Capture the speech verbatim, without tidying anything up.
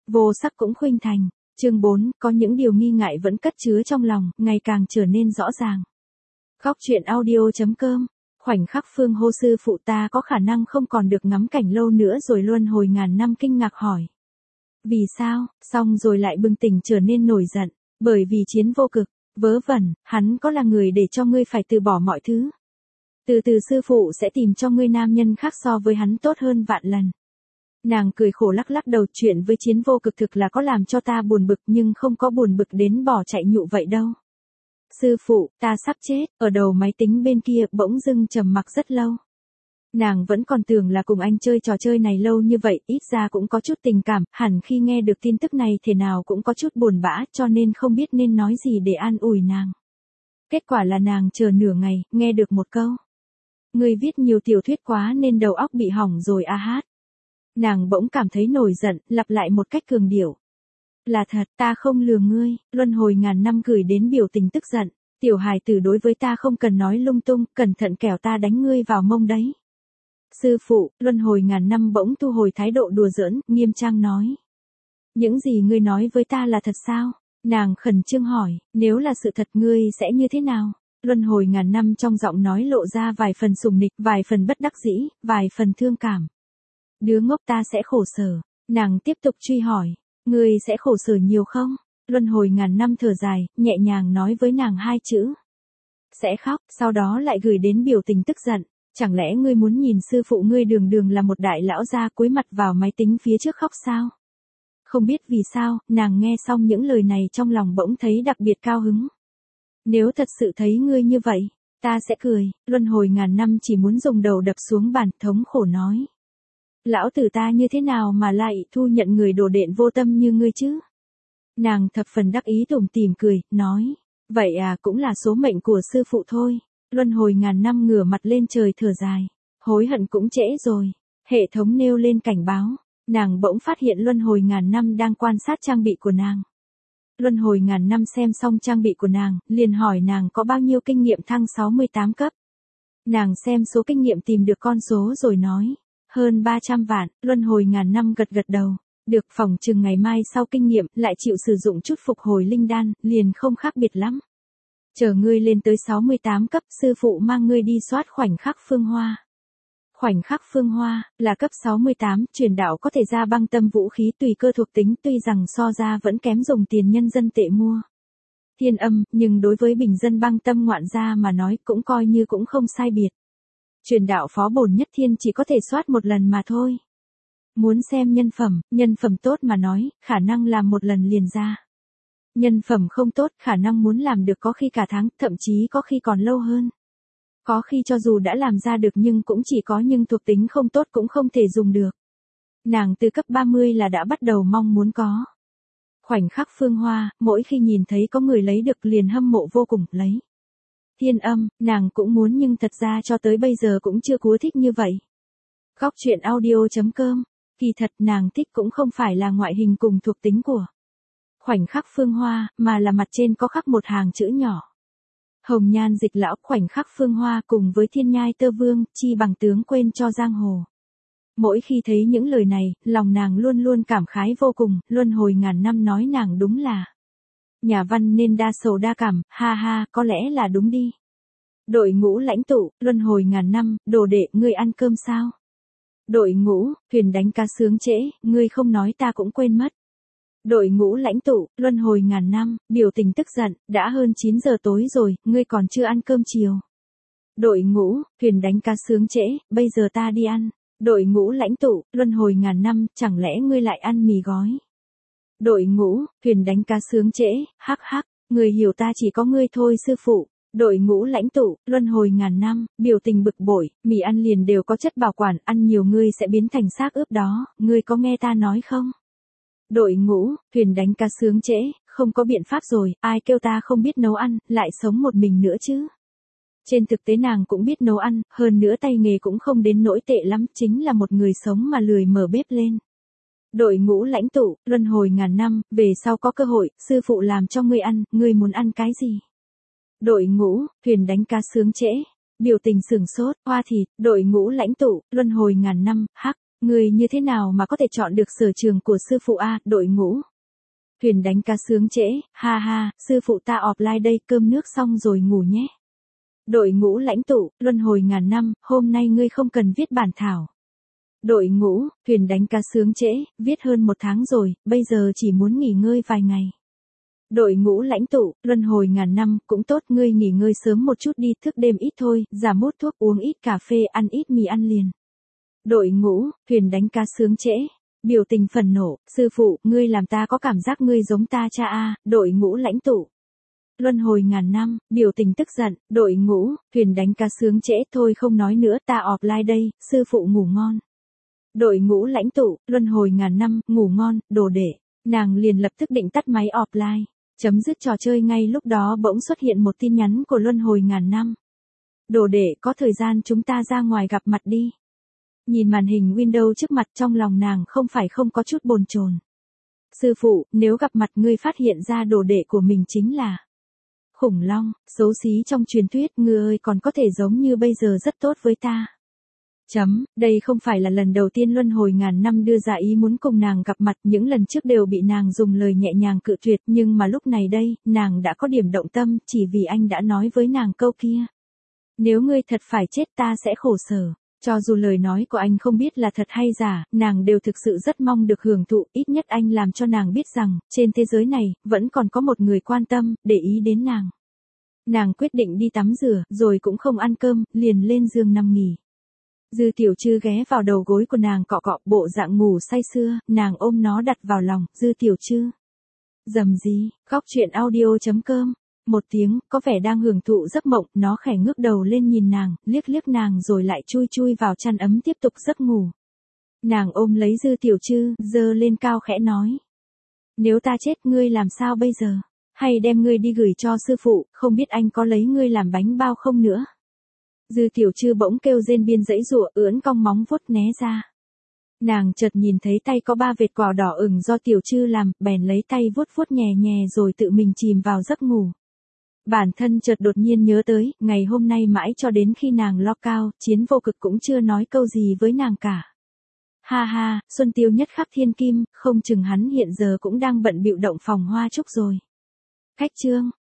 Vô sắc cũng khuynh thành. Chương bốn, có những điều nghi ngại vẫn cất chứa trong lòng, ngày càng trở nên rõ ràng. Góc truyện audio chấm com. Khoảnh khắc Phương hô sư phụ ta có khả năng không còn được ngắm cảnh lâu nữa rồi luân hồi ngàn năm kinh ngạc hỏi. Vì sao, xong rồi lại bừng tỉnh trở nên nổi giận, bởi vì chiến vô cực, vớ vẩn, hắn có là người để cho ngươi phải từ bỏ mọi thứ. Từ từ sư phụ sẽ tìm cho ngươi nam nhân khác so với hắn tốt hơn vạn lần. Nàng cười khổ lắc lắc đầu, chuyện với chiến vô cực thực là có làm cho ta buồn bực nhưng không có buồn bực đến bỏ chạy nhụ vậy đâu. Sư phụ, ta sắp chết, ở đầu máy tính bên kia bỗng dưng trầm mặc rất lâu. Nàng vẫn còn tưởng là cùng anh chơi trò chơi này lâu như vậy, ít ra cũng có chút tình cảm, hẳn khi nghe được tin tức này thế nào cũng có chút buồn bã cho nên không biết nên nói gì để an ủi nàng. Kết quả là nàng chờ nửa ngày, nghe được một câu. Ngươi viết nhiều tiểu thuyết quá nên đầu óc bị hỏng rồi a hát. Nàng bỗng cảm thấy nổi giận, lặp lại một cách cường điệu. Là thật, ta không lừa ngươi, luân hồi ngàn năm gửi đến biểu tình tức giận. Tiểu hài tử đối với ta không cần nói lung tung, cẩn thận kẻo ta đánh ngươi vào mông đấy. Sư phụ, luân hồi ngàn năm bỗng thu hồi thái độ đùa giỡn, nghiêm trang nói. Những gì ngươi nói với ta là thật sao? Nàng khẩn trương hỏi, nếu là sự thật ngươi sẽ như thế nào? Luân hồi ngàn năm trong giọng nói lộ ra vài phần sùng nịch, vài phần bất đắc dĩ, vài phần thương cảm. Đứa ngốc ta sẽ khổ sở. Nàng tiếp tục truy hỏi, ngươi sẽ khổ sở nhiều không? Luân hồi ngàn năm thở dài, nhẹ nhàng nói với nàng hai chữ. Sẽ khóc, sau đó lại gửi đến biểu tình tức giận. Chẳng lẽ ngươi muốn nhìn sư phụ ngươi đường đường là một đại lão gia cúi mặt vào máy tính phía trước khóc sao? Không biết vì sao, nàng nghe xong những lời này trong lòng bỗng thấy đặc biệt cao hứng. Nếu thật sự thấy ngươi như vậy, ta sẽ cười. Luân hồi ngàn năm chỉ muốn dùng đầu đập xuống bàn, thống khổ nói. Lão tử ta như thế nào mà lại thu nhận người đồ đện vô tâm như ngươi chứ? Nàng thập phần đắc ý tủm tỉm cười, nói. Vậy à, cũng là số mệnh của sư phụ thôi. Luân hồi ngàn năm ngửa mặt lên trời thở dài. Hối hận cũng trễ rồi. Hệ thống nêu lên cảnh báo. Nàng bỗng phát hiện luân hồi ngàn năm đang quan sát trang bị của nàng. Luân hồi ngàn năm xem xong trang bị của nàng, liền hỏi nàng có bao nhiêu kinh nghiệm thăng sáu mươi tám cấp. Nàng xem số kinh nghiệm tìm được con số rồi nói. Hơn ba trăm vạn, luân hồi ngàn năm gật gật đầu. Được, phòng chừng ngày mai sau kinh nghiệm, lại chịu sử dụng chút phục hồi linh đan, liền không khác biệt lắm. Chờ ngươi lên tới sáu mươi tám cấp, sư phụ mang ngươi đi soát khoảnh khắc phương hoa. Khoảnh khắc phương hoa, là cấp sáu mươi tám, truyền đạo có thể ra băng tâm vũ khí tùy cơ thuộc tính, tuy rằng so ra vẫn kém dùng tiền nhân dân tệ mua. Thiên âm, nhưng đối với bình dân băng tâm ngoạn gia mà nói cũng coi như cũng không sai biệt. Truyền đạo phó bổn nhất thiên chỉ có thể soát một lần mà thôi. Muốn xem nhân phẩm, nhân phẩm tốt mà nói, khả năng làm một lần liền ra. Nhân phẩm không tốt, khả năng muốn làm được có khi cả tháng, thậm chí có khi còn lâu hơn. Có khi cho dù đã làm ra được nhưng cũng chỉ có nhưng thuộc tính không tốt cũng không thể dùng được. Nàng từ cấp ba mươi là đã bắt đầu mong muốn có. Khoảnh khắc phương hoa, mỗi khi nhìn thấy có người lấy được liền hâm mộ vô cùng, lấy. Thiên âm, nàng cũng muốn nhưng thật ra cho tới bây giờ cũng chưa cúa thích như vậy. Góc truyện audio chấm com, kỳ thật nàng thích cũng không phải là ngoại hình cùng thuộc tính của khoảnh khắc phương hoa, mà là mặt trên có khắc một hàng chữ nhỏ. Hồng nhan dịch lão, khoảnh khắc phương hoa cùng với thiên nhai tơ vương, chi bằng tướng quên cho giang hồ. Mỗi khi thấy những lời này, lòng nàng luôn luôn cảm khái vô cùng, luân hồi ngàn năm nói nàng đúng là. Nhà văn nên đa sầu đa cảm, ha ha, có lẽ là đúng đi. Đội ngũ lãnh tụ, luân hồi ngàn năm, đồ đệ, ngươi ăn cơm sao? Đội ngũ, thuyền đánh cá sướng trễ, ngươi không nói ta cũng quên mất. Đội ngũ lãnh tụ, luân hồi ngàn năm, biểu tình tức giận, đã hơn chín giờ tối rồi, ngươi còn chưa ăn cơm chiều. Đội ngũ, thuyền đánh cá sướng trễ, bây giờ ta đi ăn. Đội ngũ lãnh tụ, luân hồi ngàn năm, chẳng lẽ ngươi lại ăn mì gói? Đội ngũ, thuyền đánh cá sướng trễ, hắc hắc, người hiểu ta chỉ có ngươi thôi sư phụ. Đội ngũ lãnh tụ, luân hồi ngàn năm, biểu tình bực bội, mì ăn liền đều có chất bảo quản, ăn nhiều ngươi sẽ biến thành xác ướp đó, ngươi có nghe ta nói không? Đội ngũ, thuyền đánh cá sướng trễ, không có biện pháp rồi, ai kêu ta không biết nấu ăn, lại sống một mình nữa chứ. Trên thực tế nàng cũng biết nấu ăn, hơn nữa tay nghề cũng không đến nỗi tệ lắm, chính là một người sống mà lười mở bếp lên. Đội ngũ lãnh tụ, luân hồi ngàn năm, về sau có cơ hội, sư phụ làm cho ngươi ăn, ngươi muốn ăn cái gì? Đội ngũ, thuyền đánh cá sướng trễ, biểu tình sừng sốt, hoa thịt, đội ngũ lãnh tụ, luân hồi ngàn năm, hắc, Người như thế nào mà có thể chọn được sở trường của sư phụ a, đội ngũ. Huyền đánh ca sướng trễ, ha ha, sư phụ ta offline đây, cơm nước xong rồi ngủ nhé. Đội ngũ lãnh tụ, luân hồi ngàn năm, hôm nay ngươi không cần viết bản thảo. Đội ngũ, Huyền đánh ca sướng trễ, viết hơn một tháng rồi, bây giờ chỉ muốn nghỉ ngơi vài ngày. Đội ngũ lãnh tụ, luân hồi ngàn năm, cũng tốt, ngươi nghỉ ngơi sớm một chút đi, thức đêm ít thôi, giảm hút thuốc, uống ít cà phê, ăn ít mì ăn liền. Đội ngũ, Huyền đánh ca sướng trễ. Biểu tình phần nộ, sư phụ, ngươi làm ta có cảm giác ngươi giống ta cha a. Đội ngũ lãnh tụ. Luân hồi ngàn năm, biểu tình tức giận, đội ngũ, Huyền đánh ca sướng trễ, thôi không nói nữa, ta offline đây, sư phụ ngủ ngon. Đội ngũ lãnh tụ, luân hồi ngàn năm, ngủ ngon, đồ đệ. Nàng liền lập tức định tắt máy offline. Chấm dứt trò chơi ngay lúc đó bỗng xuất hiện một tin nhắn của luân hồi ngàn năm. Đồ đệ, có thời gian chúng ta ra ngoài gặp mặt đi. Nhìn màn hình Windows trước mặt, trong lòng nàng không phải không có chút bồn chồn. Sư phụ, nếu gặp mặt ngươi phát hiện ra đồ đệ của mình chính là khủng long, xấu xí trong truyền thuyết, ngươi ơi còn có thể giống như bây giờ rất tốt với ta. Chấm, đây không phải là lần đầu tiên luân hồi ngàn năm đưa ra ý muốn cùng nàng gặp mặt, những lần trước đều bị nàng dùng lời nhẹ nhàng cự tuyệt, nhưng mà lúc này đây, nàng đã có điểm động tâm, chỉ vì anh đã nói với nàng câu kia. Nếu ngươi thật phải chết ta sẽ khổ sở. Cho dù lời nói của anh không biết là thật hay giả, nàng đều thực sự rất mong được hưởng thụ, ít nhất anh làm cho nàng biết rằng, trên thế giới này, vẫn còn có một người quan tâm, để ý đến nàng. Nàng quyết định đi tắm rửa, rồi cũng không ăn cơm, liền lên giường nằm nghỉ. Dư Tiểu Trư ghé vào đầu gối của nàng cọ cọ, bộ dạng ngủ say sưa, nàng ôm nó đặt vào lòng, Dư Tiểu Trư. Dầm gì, khóc chuyện audio chấm com. Một tiếng, có vẻ đang hưởng thụ giấc mộng, nó khẽ ngước đầu lên nhìn nàng, liếc liếc nàng rồi lại chui chui vào chăn ấm tiếp tục giấc ngủ. Nàng ôm lấy Dư Tiểu Trư, giơ lên cao khẽ nói. Nếu ta chết ngươi làm sao bây giờ? Hay đem ngươi đi gửi cho sư phụ, không biết anh có lấy ngươi làm bánh bao không nữa? Dư Tiểu Trư bỗng kêu rên biên dãy giụa, ưỡn cong móng vuốt né ra. Nàng chợt nhìn thấy tay có ba vệt cỏ đỏ ửng do Tiểu Trư làm, bèn lấy tay vuốt vuốt nhẹ nhẹ rồi tự mình chìm vào giấc ngủ. Bản thân chợt đột nhiên nhớ tới, ngày hôm nay mãi cho đến khi nàng lo cao, Chiến Vô Cực cũng chưa nói câu gì với nàng cả. Ha ha, Xuân Tiêu nhất khắc thiên kim, không chừng hắn hiện giờ cũng đang bận bịu động phòng hoa trúc rồi. Cách chương